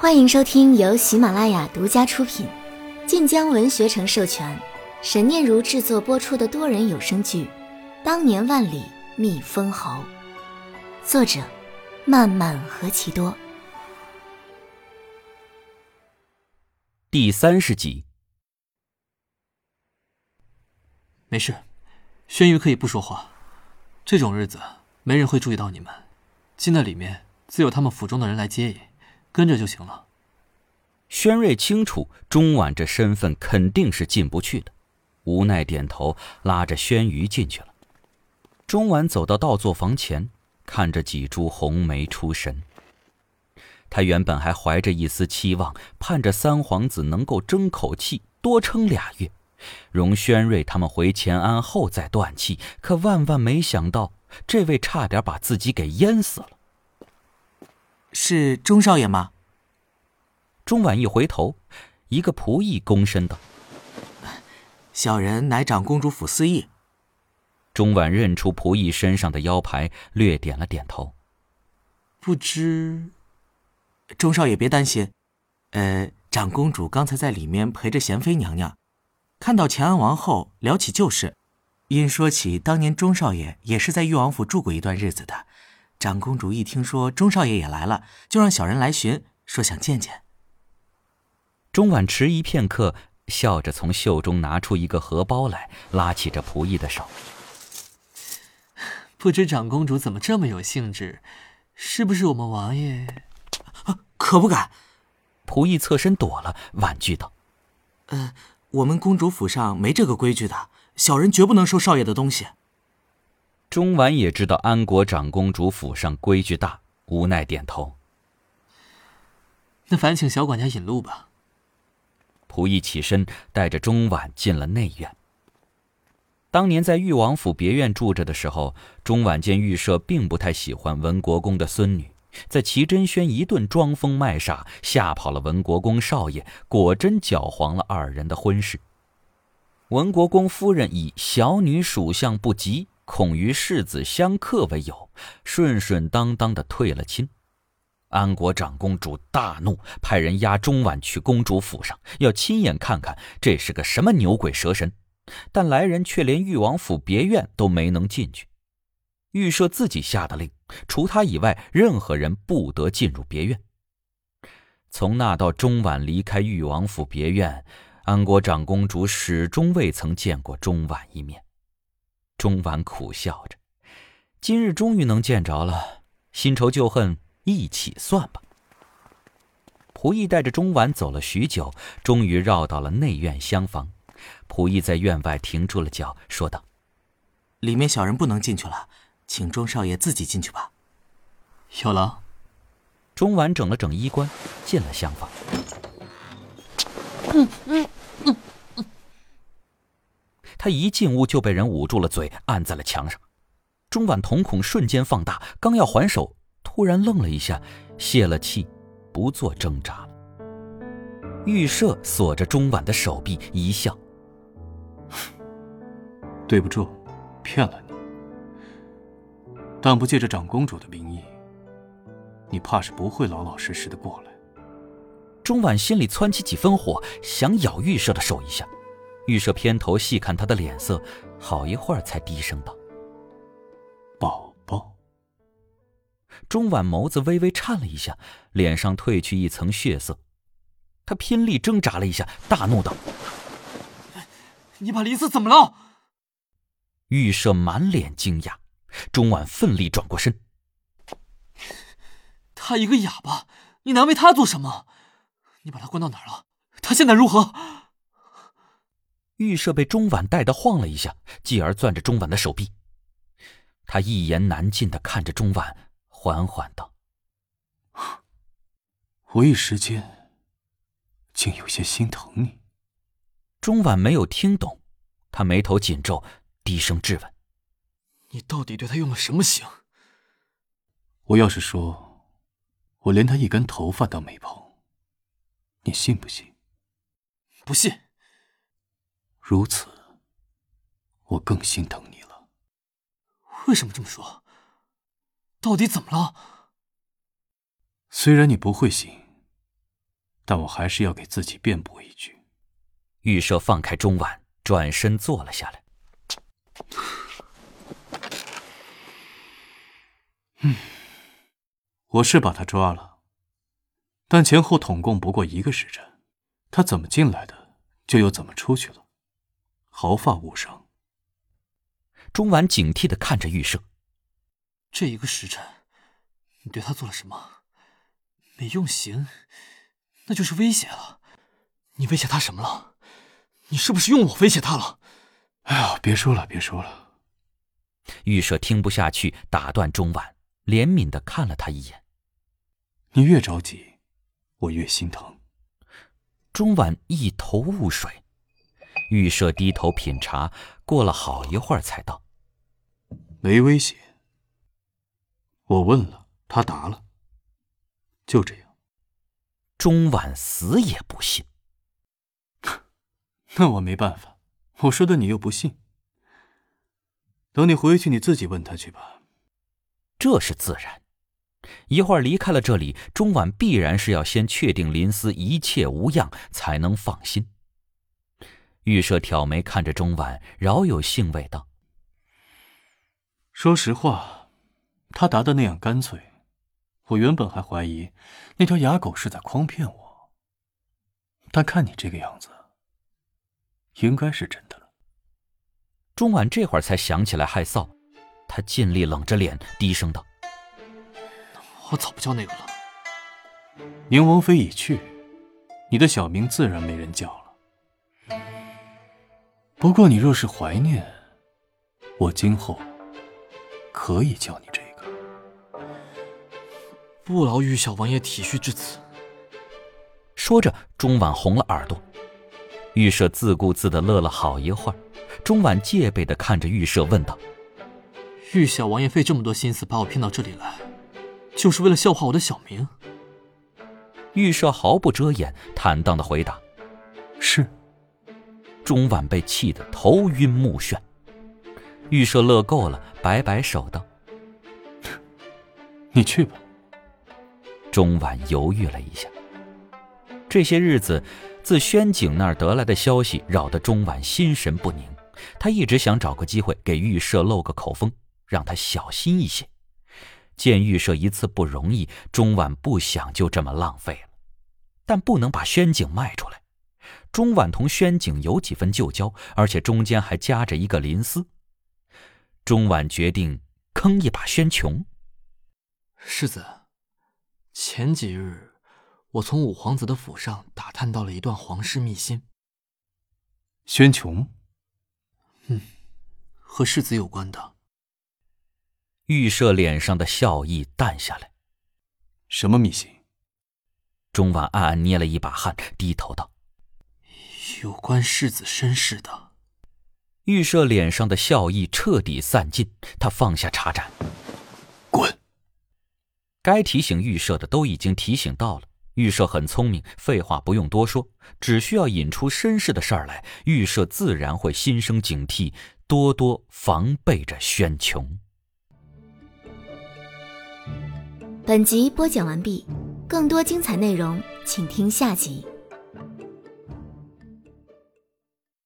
欢迎收听由喜马拉雅独家出品，晋江文学城授权，神念如制作播出的多人有声剧《当年万里觅封侯》，作者漫漫何其多。 第30集。 没事，轩辕可以不说话。这种日子没人会注意到你们，进在里面自有他们府中的人来接应，跟着就行了。 轩瑞清楚钟婉这身份肯定是进不去的，无奈点头，拉着轩辕进去了。钟婉走到倒座房前，看着几株红梅出神。他原本还怀着一丝期望，盼着三皇子能够争口气，多撑2月，容轩瑞他们回乾安后再断气，可万万没想到，这位差点把自己给淹死了。 是钟少爷吗？ 钟婉一回头，一个仆役躬身道：“ 小人乃长公主府司役。” 钟婉认出仆役身上的腰牌，略点了点头。 不知钟少爷别担心，长公主刚才在里面陪着贤妃娘娘，看到乾安王后聊起旧事，因说起当年钟少爷也是在裕王府住过一段日子的。长公主一听说钟少爷也来了，就让小人来寻，说想见见。 钟婉迟疑片刻，笑着从袖中拿出一个荷包来，拉起这仆役的手。 不知长公主怎么这么有兴致，是不是我们王爷？ 可不敢。 仆役侧身躲了，婉拒道：“ 我们公主府上没这个规矩的，小人绝不能收少爷的东西。” 钟婉也知道安国长公主府上规矩大，无奈点头。 那烦请小管家引路吧。 仆役起身，带着钟婉进了内院。当年在裕王府别院住着的时候，钟婉见御舍并不太喜欢文国公的孙女，在齐真轩一顿装疯卖傻，吓跑了文国公少爷，果真搅黄了2人的婚事。文国公夫人以小女属相不及，恐与世子相克为由，顺顺当当的退了亲。安国长公主大怒，派人押钟婉去公主府上，要亲眼看看这是个什么牛鬼蛇神，但来人却连裕王府别院都没能进去。御舍自己下的令，除他以外，任何人不得进入别院。从那到钟婉离开裕王府别院，安国长公主始终未曾见过钟婉一面。钟婉苦笑着，今日终于能见着了，新仇旧恨一起算吧。仆役带着钟婉走了许久，终于绕到了内院厢房。仆役在院外停住了脚，说道：“ 里面小人不能进去了，请钟少爷自己进去吧。” 有了。 钟婉整了整衣冠，进了厢房。他一进屋就被人捂住了嘴，按在了墙上。钟婉瞳孔瞬间放大，刚要还手，突然愣了一下，泄了气，不做挣扎了。御舍锁着钟婉的手臂，一笑：“ 对不住，骗了你。但不借着长公主的名义，你怕是不会老老实实的过来。” 钟婉心里窜起几分火，想咬御舍的手一下。御舍偏头细看他的脸色，好一会儿才低声道：“ 宝宝。” 钟婉眸子微微颤了一下，脸上褪去一层血色。他拼力挣扎了一下，大怒道：“ 你把离子怎么了？” 御舍满脸惊讶，钟婉奋力转过身：“ 他一个哑巴，你难为他做什么？你把他关到哪儿了？他现在如何？” 御舍被钟婉带得晃了一下，继而攥着钟婉的手臂。他一言难尽地看着钟婉，缓缓道：“ 我一时间竟有些心疼你。” 钟婉没有听懂，他眉头紧皱，低声质问：“ 你到底对他用了什么刑？” 我要是说我连他一根头发都没碰，你信不信？ 不信。 如此，我更心疼你了。 为什么这么说？到底怎么了？ 虽然你不会信， 但我还是要给自己辩驳一句。 玉舍放开钟婉，转身坐了下来。 我是把他抓了，但前后统共不过1个时辰，他怎么进来的，就又怎么出去了，毫发无伤。 钟婉警惕地看着玉舍， 这1个时辰，你对他做了什么？没用刑，那就是威胁了。你威胁他什么了？你是不是用我威胁他了？ 哎呀，别说了，别说了。 玉舍听不下去，打断钟婉，怜悯地看了他一眼。 你越着急，我越心疼。 钟婉一头雾水，玉舍低头品茶，过了好一会儿才道： 没威胁，我问了，他答了，就这样。 钟婉死也不信。 那我没办法，我说的你又不信。等你回去，你自己问他去吧。 这是自然。一会儿离开了这里，钟婉必然是要先确定林思一切无恙，才能放心。玉舍挑眉看着钟婉，饶有兴味道： 说实话，他答得那样干脆，我原本还怀疑那条哑狗是在诓骗我，但看你这个样子，应该是真的了。 钟婉这会儿才想起来害臊，她尽力冷着脸低声道： 我早不叫那个了。 宁王妃已去，你的小名自然没人叫了。不过你若是怀念，我今后可以叫你这个。 不劳玉小王爷体恤至此。 说着，钟婉红了耳朵。玉舍自顾自地乐了好一会儿，钟婉戒备地看着玉舍问道： 玉小王爷费这么多心思把我骗到这里来，就是为了笑话我的小名？ 玉舍毫不遮掩，坦荡地回答： 是。 钟婉被气得头晕目眩。玉舍乐够了，摆摆手道： 你去吧。 钟婉犹豫了一下。这些日子，自宣景那儿得来的消息扰得钟婉心神不宁，她一直想找个机会给玉舍漏个口风，让他小心一些。见玉舍一次不容易，钟婉不想就这么浪费了，但不能把宣景卖出来。钟婉同宣景有几分旧交，而且中间还夹着一个林思。钟婉决定坑一把宣琼。 世子，前几日我从五皇子的府上打探到了一段皇室秘辛。 宣琼？ 和世子有关的。 玉舍脸上的笑意淡下来。 什么秘辛？ 钟婉暗暗捏了一把汗，低头道： 有关世子身世的。 玉舍脸上的笑意彻底散尽，他放下茶盏， 滚！ 该提醒玉舍的都已经提醒到了。玉舍很聪明，废话不用多说，只需要引出身世的事儿来，玉舍自然会心生警惕，多多防备着宣琼。 本集播讲完毕，更多精彩内容请听下集。